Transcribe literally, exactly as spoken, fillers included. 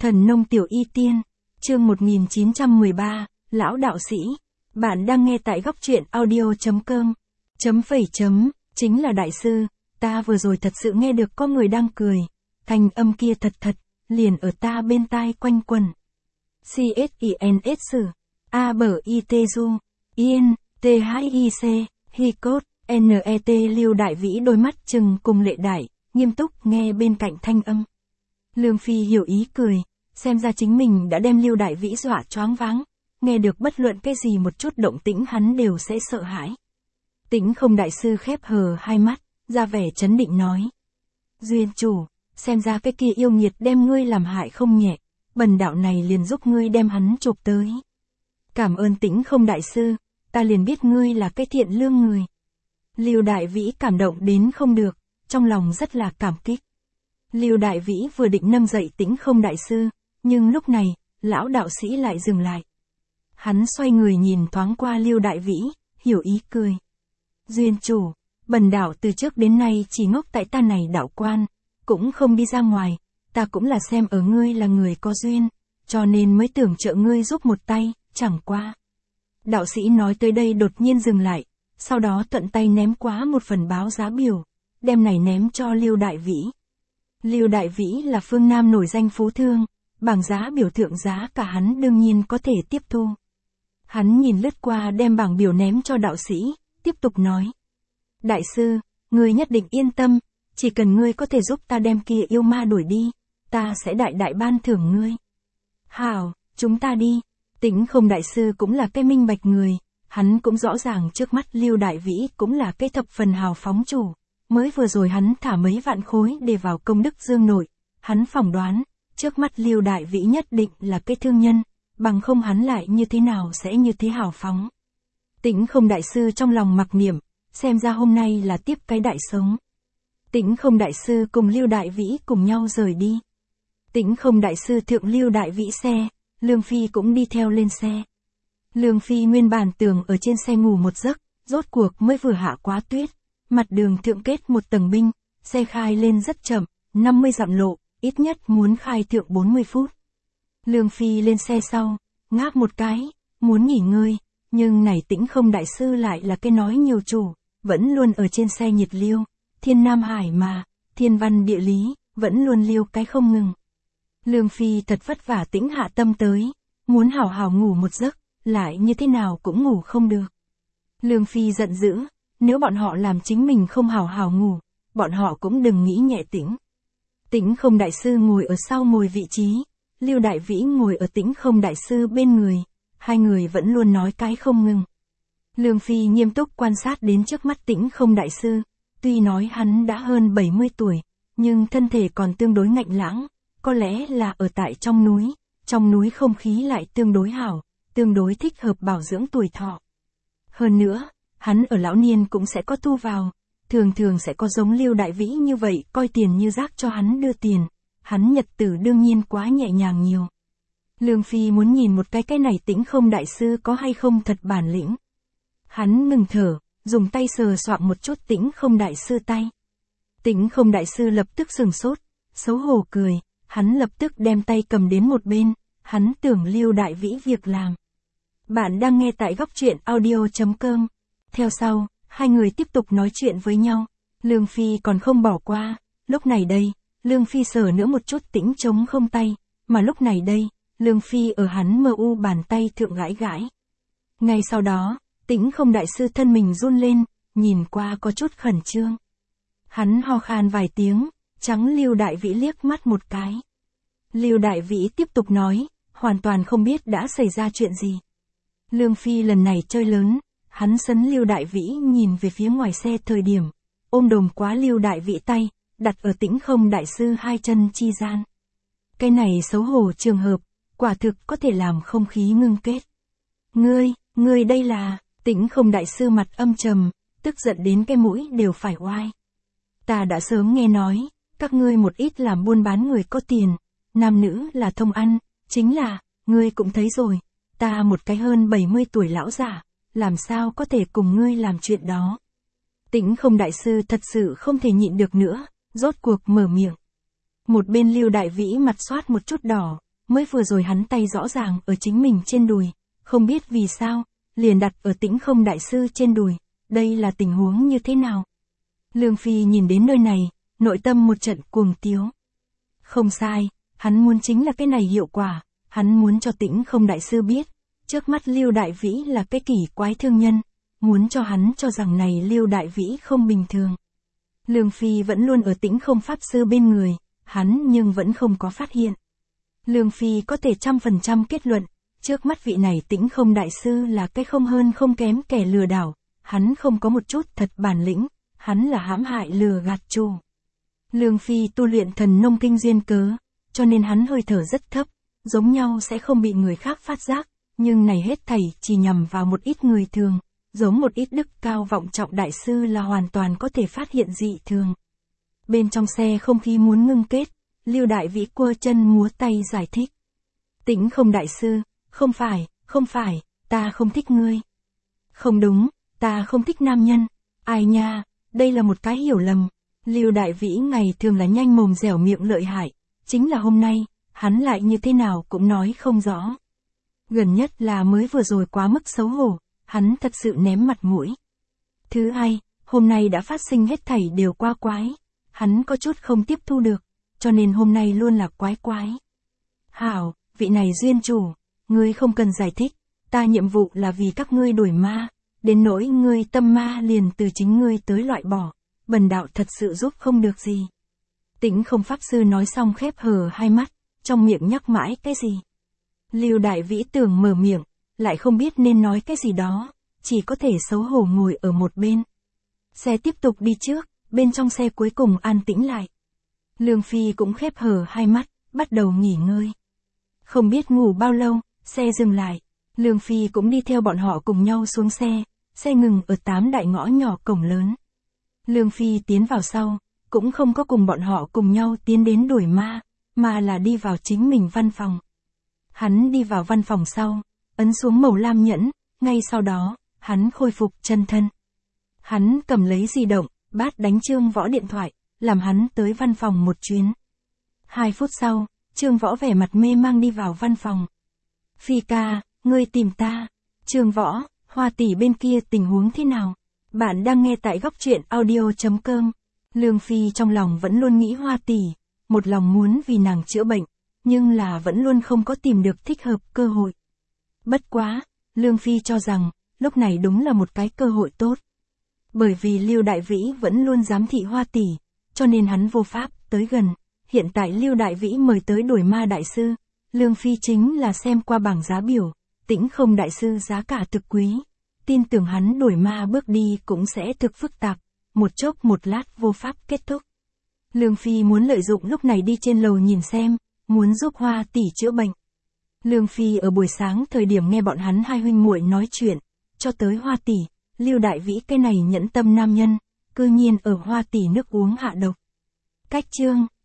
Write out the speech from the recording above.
Thần nông tiểu y tiên, chương một nghìn chín trăm mười ba, Lão đạo sĩ. Bạn đang nghe tại góc truyện audio.com. Chấm phẩy chấm, chính là đại sư, ta vừa rồi thật sự nghe được có người đang cười. Thanh âm kia thật thật, liền ở ta bên tai quanh quần. C-S-I-N-S, A-B-I-T-U, Yên, T-H-I-C, Hi-Cốt, N-E-T Lưu Đại Vĩ đôi mắt trừng cùng lệ đại, nghiêm túc nghe bên cạnh thanh âm. Lương Phi hiểu ý cười, xem ra chính mình đã đem Lưu Đại Vĩ dọa choáng váng, nghe được bất luận cái gì một chút động tĩnh hắn đều sẽ sợ hãi. Tĩnh Không đại sư khép hờ hai mắt, ra vẻ trấn định nói. Duyên chủ, xem ra cái kia yêu nghiệt đem ngươi làm hại không nhẹ, bần đạo này liền giúp ngươi đem hắn chụp tới. Cảm ơn Tĩnh Không đại sư, ta liền biết ngươi là cái thiện lương người. Lưu Đại Vĩ cảm động đến không được, trong lòng rất là cảm kích. Lưu Đại Vĩ vừa định nâng dậy Tĩnh Không đại sư, nhưng lúc này, lão đạo sĩ lại dừng lại. Hắn xoay người nhìn thoáng qua Lưu Đại Vĩ, hiểu ý cười. Duyên chủ, bần đạo từ trước đến nay chỉ ngốc tại ta này đạo quan, cũng không đi ra ngoài, ta cũng là xem ở ngươi là người có duyên, cho nên mới tưởng trợ ngươi giúp một tay, chẳng qua. Đạo sĩ nói tới đây đột nhiên dừng lại, sau đó thuận tay ném quá một phần báo giá biểu, đem này ném cho Lưu Đại Vĩ. Lưu Đại Vĩ là phương Nam nổi danh phú thương, bảng giá biểu thượng giá cả hắn đương nhiên có thể tiếp thu. Hắn nhìn lướt qua đem bảng biểu ném cho đạo sĩ, tiếp tục nói. Đại sư, ngươi nhất định yên tâm, chỉ cần ngươi có thể giúp ta đem kia yêu ma đuổi đi, ta sẽ đại đại ban thưởng ngươi. Hảo, chúng ta đi. Tĩnh Không đại sư cũng là cái minh bạch người, hắn cũng rõ ràng trước mắt Lưu Đại Vĩ cũng là cái thập phần hào phóng chủ. Mới vừa rồi hắn thả mấy vạn khối để vào công đức dương nội, hắn phỏng đoán, trước mắt Lưu Đại Vĩ nhất định là cái thương nhân, bằng không hắn lại như thế nào sẽ như thế hào phóng. Tĩnh Không đại sư trong lòng mặc niệm, xem ra hôm nay là tiếp cái đại sống. Tĩnh Không đại sư cùng Lưu Đại Vĩ cùng nhau rời đi. Tĩnh Không đại sư thượng Lưu Đại Vĩ xe, Lương Phi cũng đi theo lên xe. Lương Phi nguyên bản tưởng ở trên xe ngủ một giấc, rốt cuộc mới vừa hạ quá tuyết. Mặt đường thượng kết một tầng binh, xe khai lên rất chậm, năm mươi dặm lộ, ít nhất muốn khai thượng bốn mươi phút. Lương Phi lên xe sau, ngáp một cái, muốn nghỉ ngơi, nhưng này Tĩnh Không đại sư lại là cái nói nhiều chủ, vẫn luôn ở trên xe nhiệt liêu, thiên nam hải mà, thiên văn địa lý, vẫn luôn liêu cái không ngừng. Lương Phi thật vất vả tĩnh hạ tâm tới, muốn hảo hảo ngủ một giấc, lại như thế nào cũng ngủ không được. Lương Phi giận dữ. Nếu bọn họ làm chính mình không hào hào ngủ, bọn họ cũng đừng nghĩ nhẹ tĩnh. Tĩnh Không đại sư ngồi ở sau ngồi vị trí, Lưu Đại Vĩ ngồi ở Tĩnh Không đại sư bên người, hai người vẫn luôn nói cái không ngừng. Lương Phi nghiêm túc quan sát đến trước mắt Tĩnh Không đại sư, tuy nói hắn đã hơn bảy mươi tuổi, nhưng thân thể còn tương đối ngạnh lãng, có lẽ là ở tại trong núi, trong núi không khí lại tương đối hảo, tương đối thích hợp bảo dưỡng tuổi thọ. Hơn nữa, hắn ở lão niên cũng sẽ có thu vào, thường thường sẽ có giống Lưu Đại Vĩ như vậy, coi tiền như rác cho hắn đưa tiền, hắn nhật tử đương nhiên quá nhẹ nhàng nhiều. Lương Phi muốn nhìn một cái cái này Tĩnh Không đại sư có hay không thật bản lĩnh. Hắn ngừng thở, dùng tay sờ soạng một chút Tĩnh Không đại sư tay. Tĩnh Không đại sư lập tức sừng sốt, xấu hổ cười, hắn lập tức đem tay cầm đến một bên, hắn tưởng Lưu Đại Vĩ việc làm. Bạn đang nghe tại góc truyện audio.com. Theo sau, hai người tiếp tục nói chuyện với nhau, Lương Phi còn không bỏ qua, lúc này đây, Lương Phi sờ nữa một chút Tĩnh trống không tay, mà lúc này đây, Lương Phi ở hắn mơ u bàn tay thượng gãi gãi. Ngay sau đó, Tĩnh Không đại sư thân mình run lên, nhìn qua có chút khẩn trương. Hắn ho khan vài tiếng, trắng Lưu Đại Vĩ liếc mắt một cái. Lưu Đại Vĩ tiếp tục nói, hoàn toàn không biết đã xảy ra chuyện gì. Lương Phi lần này chơi lớn. Hắn sấn Lưu Đại Vĩ nhìn về phía ngoài xe thời điểm, ôm đồm quá Lưu Đại Vĩ tay, đặt ở Tĩnh Không đại sư hai chân chi gian. Cái này xấu hổ trường hợp, quả thực có thể làm không khí ngưng kết. Ngươi, ngươi đây là, Tĩnh Không đại sư mặt âm trầm, tức giận đến cái mũi đều phải oai. Ta đã sớm nghe nói, các ngươi một ít làm buôn bán người có tiền, nam nữ là thông ăn, chính là, ngươi cũng thấy rồi, ta một cái hơn bảy mươi tuổi lão giả. Làm sao có thể cùng ngươi làm chuyện đó. Tĩnh Không đại sư thật sự không thể nhịn được nữa, rốt cuộc mở miệng. Một bên Lưu Đại Vĩ mặt xoát một chút đỏ, mới vừa rồi hắn tay rõ ràng ở chính mình trên đùi, không biết vì sao, liền đặt ở Tĩnh Không đại sư trên đùi, đây là tình huống như thế nào? Lương Phi nhìn đến nơi này, nội tâm một trận cuồng tiếu. Không sai, hắn muốn chính là cái này hiệu quả, hắn muốn cho Tĩnh Không đại sư biết, trước mắt Lưu Đại Vĩ là cái kỳ quái thương nhân, muốn cho hắn cho rằng này Lưu Đại Vĩ không bình thường. Lương Phi vẫn luôn ở Tĩnh Không pháp sư bên người, hắn nhưng vẫn không có phát hiện. Lương Phi có thể trăm phần trăm kết luận, trước mắt vị này Tĩnh Không đại sư là cái không hơn không kém kẻ lừa đảo, hắn không có một chút thật bản lĩnh, hắn là hãm hại lừa gạt chủ. Lương Phi tu luyện thần nông kinh duyên cớ, cho nên hắn hơi thở rất thấp, giống nhau sẽ không bị người khác phát giác, nhưng này hết thảy chỉ nhằm vào một ít người thường, giống một ít đức cao vọng trọng đại sư là hoàn toàn có thể phát hiện dị thường. Bên trong xe không khí muốn ngưng kết, Lưu Đại Vĩ quơ chân múa tay giải thích. Tĩnh Không đại sư, không phải, không phải, ta không thích ngươi. Không đúng, ta không thích nam nhân. Ai nha, đây là một cái hiểu lầm. Lưu Đại Vĩ ngày thường là nhanh mồm dẻo miệng lợi hại, chính là hôm nay, hắn lại như thế nào cũng nói không rõ. Gần nhất là mới vừa rồi quá mức xấu hổ, hắn thật sự ném mặt mũi. Thứ hai, hôm nay đã phát sinh hết thảy đều qua quái, hắn có chút không tiếp thu được, cho nên hôm nay luôn là quái quái. Hảo, vị này duyên chủ, ngươi không cần giải thích, ta nhiệm vụ là vì các ngươi đuổi ma, đến nỗi ngươi tâm ma liền từ chính ngươi tới loại bỏ, bần đạo thật sự giúp không được gì. Tĩnh Không pháp sư nói xong khép hờ hai mắt, trong miệng nhắc mãi cái gì. Lưu Đại Vĩ tưởng mở miệng, lại không biết nên nói cái gì đó, chỉ có thể xấu hổ ngồi ở một bên. Xe tiếp tục đi trước, bên trong xe cuối cùng an tĩnh lại. Lương Phi cũng khép hờ hai mắt, bắt đầu nghỉ ngơi. Không biết ngủ bao lâu, xe dừng lại. Lương Phi cũng đi theo bọn họ cùng nhau xuống xe, xe ngừng ở tám đại ngõ nhỏ cổng lớn. Lương Phi tiến vào sau, cũng không có cùng bọn họ cùng nhau tiến đến đuổi ma, mà là đi vào chính mình văn phòng. Hắn đi vào văn phòng sau, ấn xuống màu lam nhẫn, ngay sau đó, hắn khôi phục chân thân. Hắn cầm lấy di động, bát đánh Trương Võ điện thoại, làm hắn tới văn phòng một chuyến. Hai phút sau, Trương Võ vẻ mặt mê mang đi vào văn phòng. Phi ca, ngươi tìm ta. Trương Võ, Hoa tỷ bên kia tình huống thế nào? Bạn đang nghe tại góc truyện audio chấm com. Lương Phi trong lòng vẫn luôn nghĩ Hoa tỷ, một lòng muốn vì nàng chữa bệnh, nhưng là vẫn luôn không có tìm được thích hợp cơ hội. Bất quá, Lương Phi cho rằng, lúc này đúng là một cái cơ hội tốt. Bởi vì Lưu Đại Vĩ vẫn luôn giám thị Hoa tỷ, cho nên hắn vô pháp tới gần. Hiện tại Lưu Đại Vĩ mời tới đuổi ma đại sư, Lương Phi chính là xem qua bảng giá biểu, Tĩnh Không đại sư giá cả thực quý. Tin tưởng hắn đuổi ma bước đi cũng sẽ thực phức tạp, một chốc một lát vô pháp kết thúc. Lương Phi muốn lợi dụng lúc này đi trên lầu nhìn xem, muốn giúp Hoa tỷ chữa bệnh. Lương Phi ở buổi sáng thời điểm nghe bọn hắn hai huynh muội nói chuyện, cho tới Hoa tỷ, Lưu Đại Vĩ cái này nhẫn tâm nam nhân, cư nhiên ở Hoa tỷ nước uống hạ độc. Cách chương